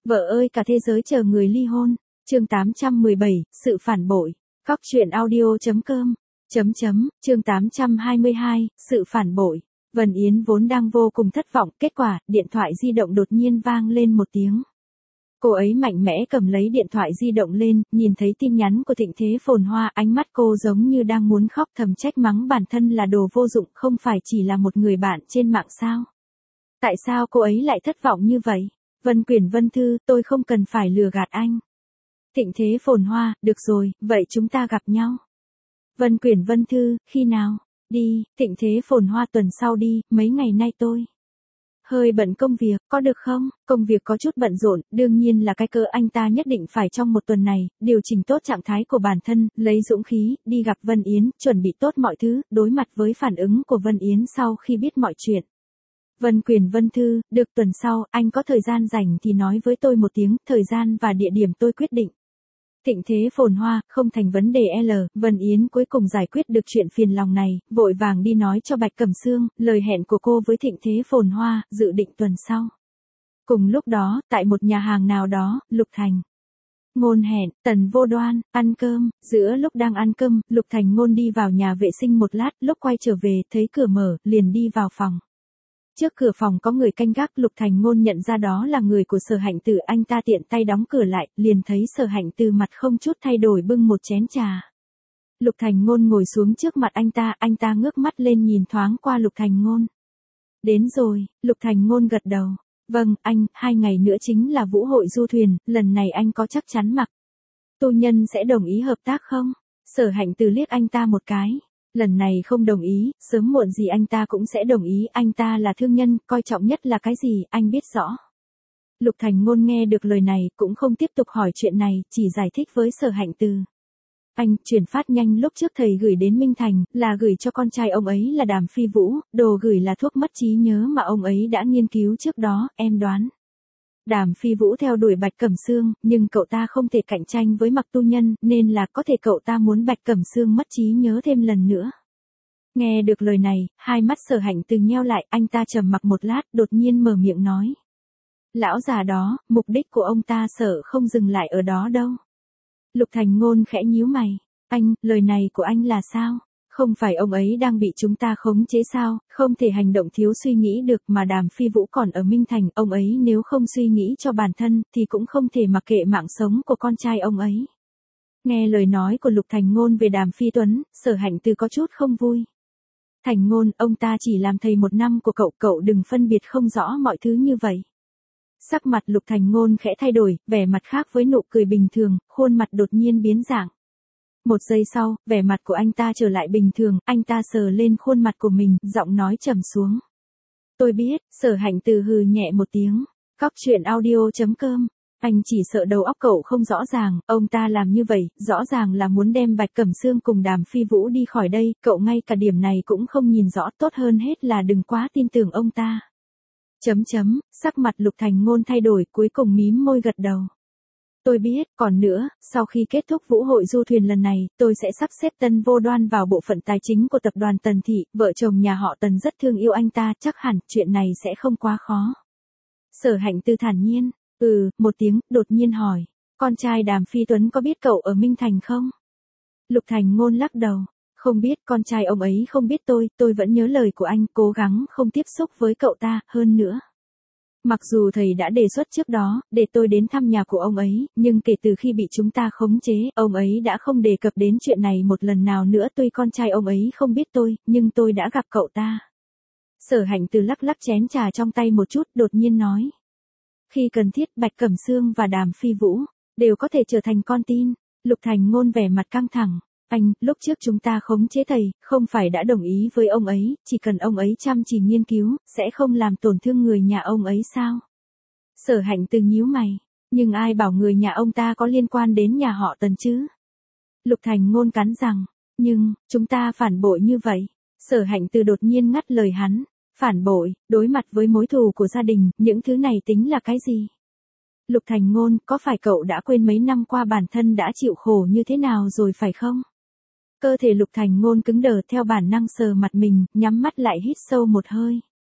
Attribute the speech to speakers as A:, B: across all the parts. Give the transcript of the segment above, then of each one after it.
A: Vợ ơi cả thế giới chờ người ly hôn. Chương 817, sự phản bội. Góc truyện audio.com. Chương 822, sự phản bội. Vân Yến vốn đang vô cùng thất vọng, kết quả, điện thoại di động đột nhiên vang lên một tiếng. Cô ấy mạnh mẽ cầm lấy điện thoại di động lên, nhìn thấy tin nhắn của Thịnh Thế Phồn Hoa, ánh mắt cô giống như đang muốn khóc, thầm trách mắng bản thân là đồ vô dụng, không phải chỉ là một người bạn trên mạng sao? Tại sao cô ấy lại thất vọng như vậy? Vân Quyển Vân Thư, tôi không cần phải lừa gạt anh. Thịnh Thế Phồn Hoa, được rồi, vậy chúng ta gặp nhau. Vân Quyển Vân Thư, khi nào? Đi, Thịnh Thế Phồn Hoa tuần sau đi, mấy ngày nay tôi hơi bận công việc, có được không? Công việc có chút bận rộn, đương nhiên là cái cớ anh ta nhất định phải trong một tuần này, điều chỉnh tốt trạng thái của bản thân, lấy dũng khí, đi gặp Vân Yến, chuẩn bị tốt mọi thứ, đối mặt với phản ứng của Vân Yến sau khi biết mọi chuyện. Vân Quyển Vân Thư, được tuần sau, anh có thời gian rảnh thì nói với tôi một tiếng, thời gian và địa điểm tôi quyết định. Thịnh Thế Phồn Hoa, không thành vấn đề L, Vân Yến cuối cùng giải quyết được chuyện phiền lòng này, vội vàng đi nói cho Bạch Cẩm Sương, lời hẹn của cô với Thịnh Thế Phồn Hoa, dự định tuần sau. Cùng lúc đó, tại một nhà hàng nào đó, Lục Thành Ngôn hẹn, Tần Vô Đoan, ăn cơm, giữa lúc đang ăn cơm, Lục Thành Ngôn đi vào nhà vệ sinh một lát, lúc quay trở về, thấy cửa mở, liền đi vào phòng. Trước cửa phòng có người canh gác, Lục Thành Ngôn nhận ra đó là người của Sở Hạnh Từ, anh ta tiện tay đóng cửa lại, liền thấy Sở Hạnh Từ mặt không chút thay đổi bưng một chén trà. Lục Thành Ngôn ngồi xuống trước mặt anh ta ngước mắt lên nhìn thoáng qua Lục Thành Ngôn. Đến rồi, Lục Thành Ngôn gật đầu. Vâng, anh, 2 ngày nữa chính là vũ hội du thuyền, lần này anh có chắc chắn mặc tu nhân sẽ đồng ý hợp tác không? Sở Hạnh Từ liếc anh ta một cái. Lần này không đồng ý, sớm muộn gì anh ta cũng sẽ đồng ý, anh ta là thương nhân, coi trọng nhất là cái gì, anh biết rõ. Lục Thành Ngôn nghe được lời này, cũng không tiếp tục hỏi chuyện này, chỉ giải thích với Sở Hạnh Từ. Anh, chuyển phát nhanh lúc trước thầy gửi đến Minh Thành, là gửi cho con trai ông ấy là Đàm Phi Vũ, đồ gửi là thuốc mất trí nhớ mà ông ấy đã nghiên cứu trước đó, em đoán. Đàm Phi Vũ theo đuổi Bạch Cẩm Sương, nhưng cậu ta không thể cạnh tranh với Mặc Tu Nhân, nên là có thể cậu ta muốn Bạch Cẩm Sương mất trí nhớ thêm lần nữa. Nghe được lời này, hai mắt Sở Hạnh Từ nheo lại, anh ta trầm mặc một lát, đột nhiên mở miệng nói. Lão già đó, mục đích của ông ta sợ không dừng lại ở đó đâu. Lục Thành Ngôn khẽ nhíu mày. Anh, lời này của anh là sao? Không phải ông ấy đang bị chúng ta khống chế sao, không thể hành động thiếu suy nghĩ được mà Đàm Phi Vũ còn ở Minh Thành, ông ấy nếu không suy nghĩ cho bản thân, thì cũng không thể mặc kệ mạng sống của con trai ông ấy. Nghe lời nói của Lục Thành Ngôn về Đàm Phi Tuấn, Sở Hạnh Từ có chút không vui. Thành Ngôn, ông ta chỉ làm thầy 1 năm của cậu đừng phân biệt không rõ mọi thứ như vậy. Sắc mặt Lục Thành Ngôn khẽ thay đổi, vẻ mặt khác với nụ cười bình thường, khuôn mặt đột nhiên biến dạng. Một giây sau, vẻ mặt của anh ta trở lại bình thường, anh ta sờ lên khuôn mặt của mình, giọng nói trầm xuống. Tôi biết, Sở Hạnh Từ hừ nhẹ một tiếng. Góc truyện audio.com. Anh chỉ sợ đầu óc cậu không rõ ràng, ông ta làm như vậy, rõ ràng là muốn đem Bạch Cẩm Sương cùng Đàm Phi Vũ đi khỏi đây, cậu ngay cả điểm này cũng không nhìn rõ, tốt hơn hết là đừng quá tin tưởng ông ta. Sắc mặt Lục Thành Ngôn thay đổi, cuối cùng mím môi gật đầu. Tôi biết, còn nữa, sau khi kết thúc vũ hội du thuyền lần này, tôi sẽ sắp xếp Tân Vô Đoan vào bộ phận tài chính của tập đoàn Tần Thị, vợ chồng nhà họ Tần rất thương yêu anh ta, chắc hẳn, chuyện này sẽ không quá khó. Sở Hạnh Từ thản nhiên, một tiếng, đột nhiên hỏi, con trai Đàm Phi Tuấn có biết cậu ở Minh Thành không? Lục Thành Ngôn lắc đầu, không biết, con trai ông ấy không biết tôi vẫn nhớ lời của anh, cố gắng không tiếp xúc với cậu ta, hơn nữa. Mặc dù thầy đã đề xuất trước đó, để tôi đến thăm nhà của ông ấy, nhưng kể từ khi bị chúng ta khống chế, ông ấy đã không đề cập đến chuyện này một lần nào nữa, tuy con trai ông ấy không biết tôi, nhưng tôi đã gặp cậu ta. Sở Hạnh Từ lắc lắc chén trà trong tay một chút, đột nhiên nói. Khi cần thiết, Bạch Cẩm Sương và Đàm Phi Vũ đều có thể trở thành con tin. Lục Thành Ngôn vẻ mặt căng thẳng. Anh, lúc trước chúng ta khống chế thầy, không phải đã đồng ý với ông ấy, chỉ cần ông ấy chăm chỉ nghiên cứu, sẽ không làm tổn thương người nhà ông ấy sao? Sở Hạnh Từ nhíu mày, nhưng ai bảo người nhà ông ta có liên quan đến nhà họ Tần chứ? Lục Thành Ngôn cắn răng, nhưng, chúng ta phản bội như vậy. Sở Hạnh Từ đột nhiên ngắt lời hắn, phản bội, đối mặt với mối thù của gia đình, những thứ này tính là cái gì? Lục Thành Ngôn, có phải cậu đã quên mấy năm qua bản thân đã chịu khổ như thế nào rồi phải không? Cơ thể Lục Thành Ngôn cứng đờ, theo bản năng sờ mặt mình, nhắm mắt lại hít sâu một hơi.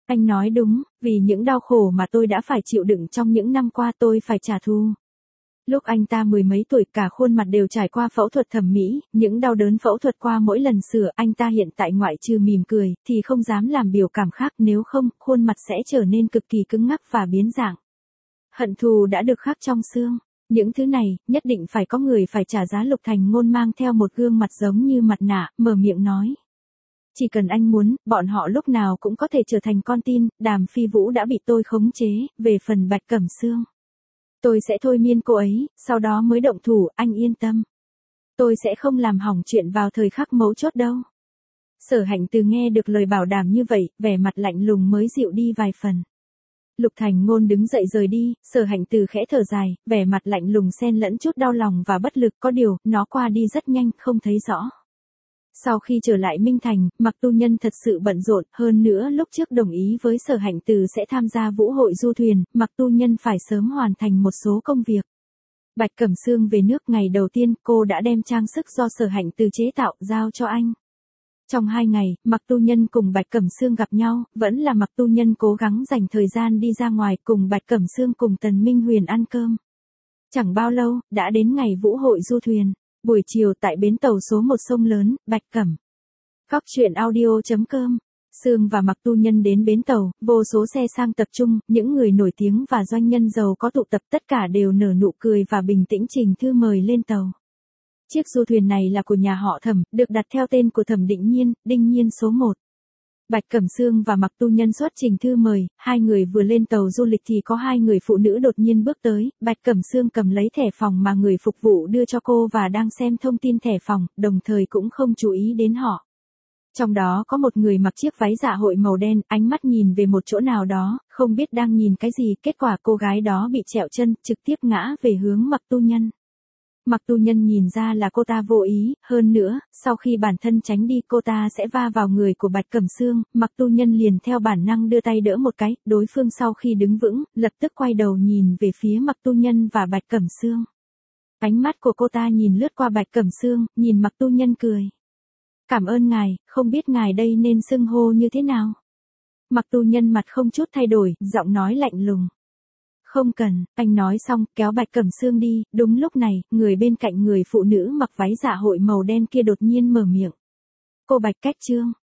A: Anh nói đúng, vì những đau khổ mà tôi đã phải chịu đựng trong những năm qua tôi phải trả thù. Lúc anh ta mười mấy tuổi cả khuôn mặt đều trải qua phẫu thuật thẩm mỹ, những đau đớn phẫu thuật qua mỗi lần sửa anh ta hiện tại ngoại trừ mỉm cười thì không dám làm biểu cảm khác, nếu không khuôn mặt sẽ trở nên cực kỳ cứng ngắc và biến dạng. Hận thù đã được khắc trong xương. Những thứ này, nhất định phải có người phải trả giá. Lục Thành Ngôn mang theo một gương mặt giống như mặt nạ, mở miệng nói. Chỉ cần anh muốn, bọn họ lúc nào cũng có thể trở thành con tin, Đàm Phi Vũ đã bị tôi khống chế, về phần Bạch Cẩm Sương. Tôi sẽ thôi miên cô ấy, sau đó mới động thủ, anh yên tâm. Tôi sẽ không làm hỏng chuyện vào thời khắc mấu chốt đâu. Sở Hạnh Từ nghe được lời bảo đảm như vậy, vẻ mặt lạnh lùng mới dịu đi vài phần. Lục Thành Ngôn đứng dậy rời đi, Sở Hạnh Từ khẽ thở dài, vẻ mặt lạnh lùng xen lẫn chút đau lòng và bất lực, có điều, nó qua đi rất nhanh, không thấy rõ. Sau khi trở lại Minh Thành, Mạc Tu Nhân thật sự bận rộn, hơn nữa lúc trước đồng ý với Sở Hạnh Từ sẽ tham gia vũ hội du thuyền, Mạc Tu Nhân phải sớm hoàn thành một số công việc. Bạch Cẩm Sương về nước ngày đầu tiên, cô đã đem trang sức do Sở Hạnh Từ chế tạo, giao cho anh. Trong 2 ngày, Mạc Tu Nhân cùng Bạch Cẩm Sương gặp nhau, vẫn là Mạc Tu Nhân cố gắng dành thời gian đi ra ngoài cùng Bạch Cẩm Sương cùng Tần Minh Huyền ăn cơm. Chẳng bao lâu, đã đến ngày vũ hội du thuyền. Buổi chiều tại bến tàu số 1 sông lớn, Bạch Cẩm. Góc truyện audio.com. Sương và Mạc Tu Nhân đến bến tàu, vô số xe sang tập trung, những người nổi tiếng và doanh nhân giàu có tụ tập, tất cả đều nở nụ cười và bình tĩnh trình thư mời lên tàu. Chiếc du thuyền này là của nhà họ Thẩm, được đặt theo tên của Thẩm Định Nhiên, Đinh Nhiên số 1. Bạch Cẩm Sương và Mạc Tu Nhân xuất trình thư mời, hai người vừa lên tàu du lịch thì có hai người phụ nữ đột nhiên bước tới, Bạch Cẩm Sương cầm lấy thẻ phòng mà người phục vụ đưa cho cô và đang xem thông tin thẻ phòng, đồng thời cũng không chú ý đến họ. Trong đó có một người mặc chiếc váy dạ hội màu đen, ánh mắt nhìn về một chỗ nào đó, không biết đang nhìn cái gì, kết quả cô gái đó bị trẹo chân, trực tiếp ngã về hướng Mạc Tu Nhân. Mạc Tu Nhân nhìn ra là cô ta vô ý, hơn nữa, sau khi bản thân tránh đi cô ta sẽ va vào người của Bạch Cẩm Sương, Mạc Tu Nhân liền theo bản năng đưa tay đỡ một cái, đối phương sau khi đứng vững, lập tức quay đầu nhìn về phía Mạc Tu Nhân và Bạch Cẩm Sương. Ánh mắt của cô ta nhìn lướt qua Bạch Cẩm Sương, nhìn Mạc Tu Nhân cười. Cảm ơn ngài, không biết ngài đây nên xưng hô như thế nào? Mạc Tu Nhân mặt không chút thay đổi, giọng nói lạnh lùng. Không cần, anh nói xong, kéo Bạch Cẩm Sương đi, đúng lúc này, người bên cạnh người phụ nữ mặc váy dạ hội màu đen kia đột nhiên mở miệng. Cô Bạch Cách Trương,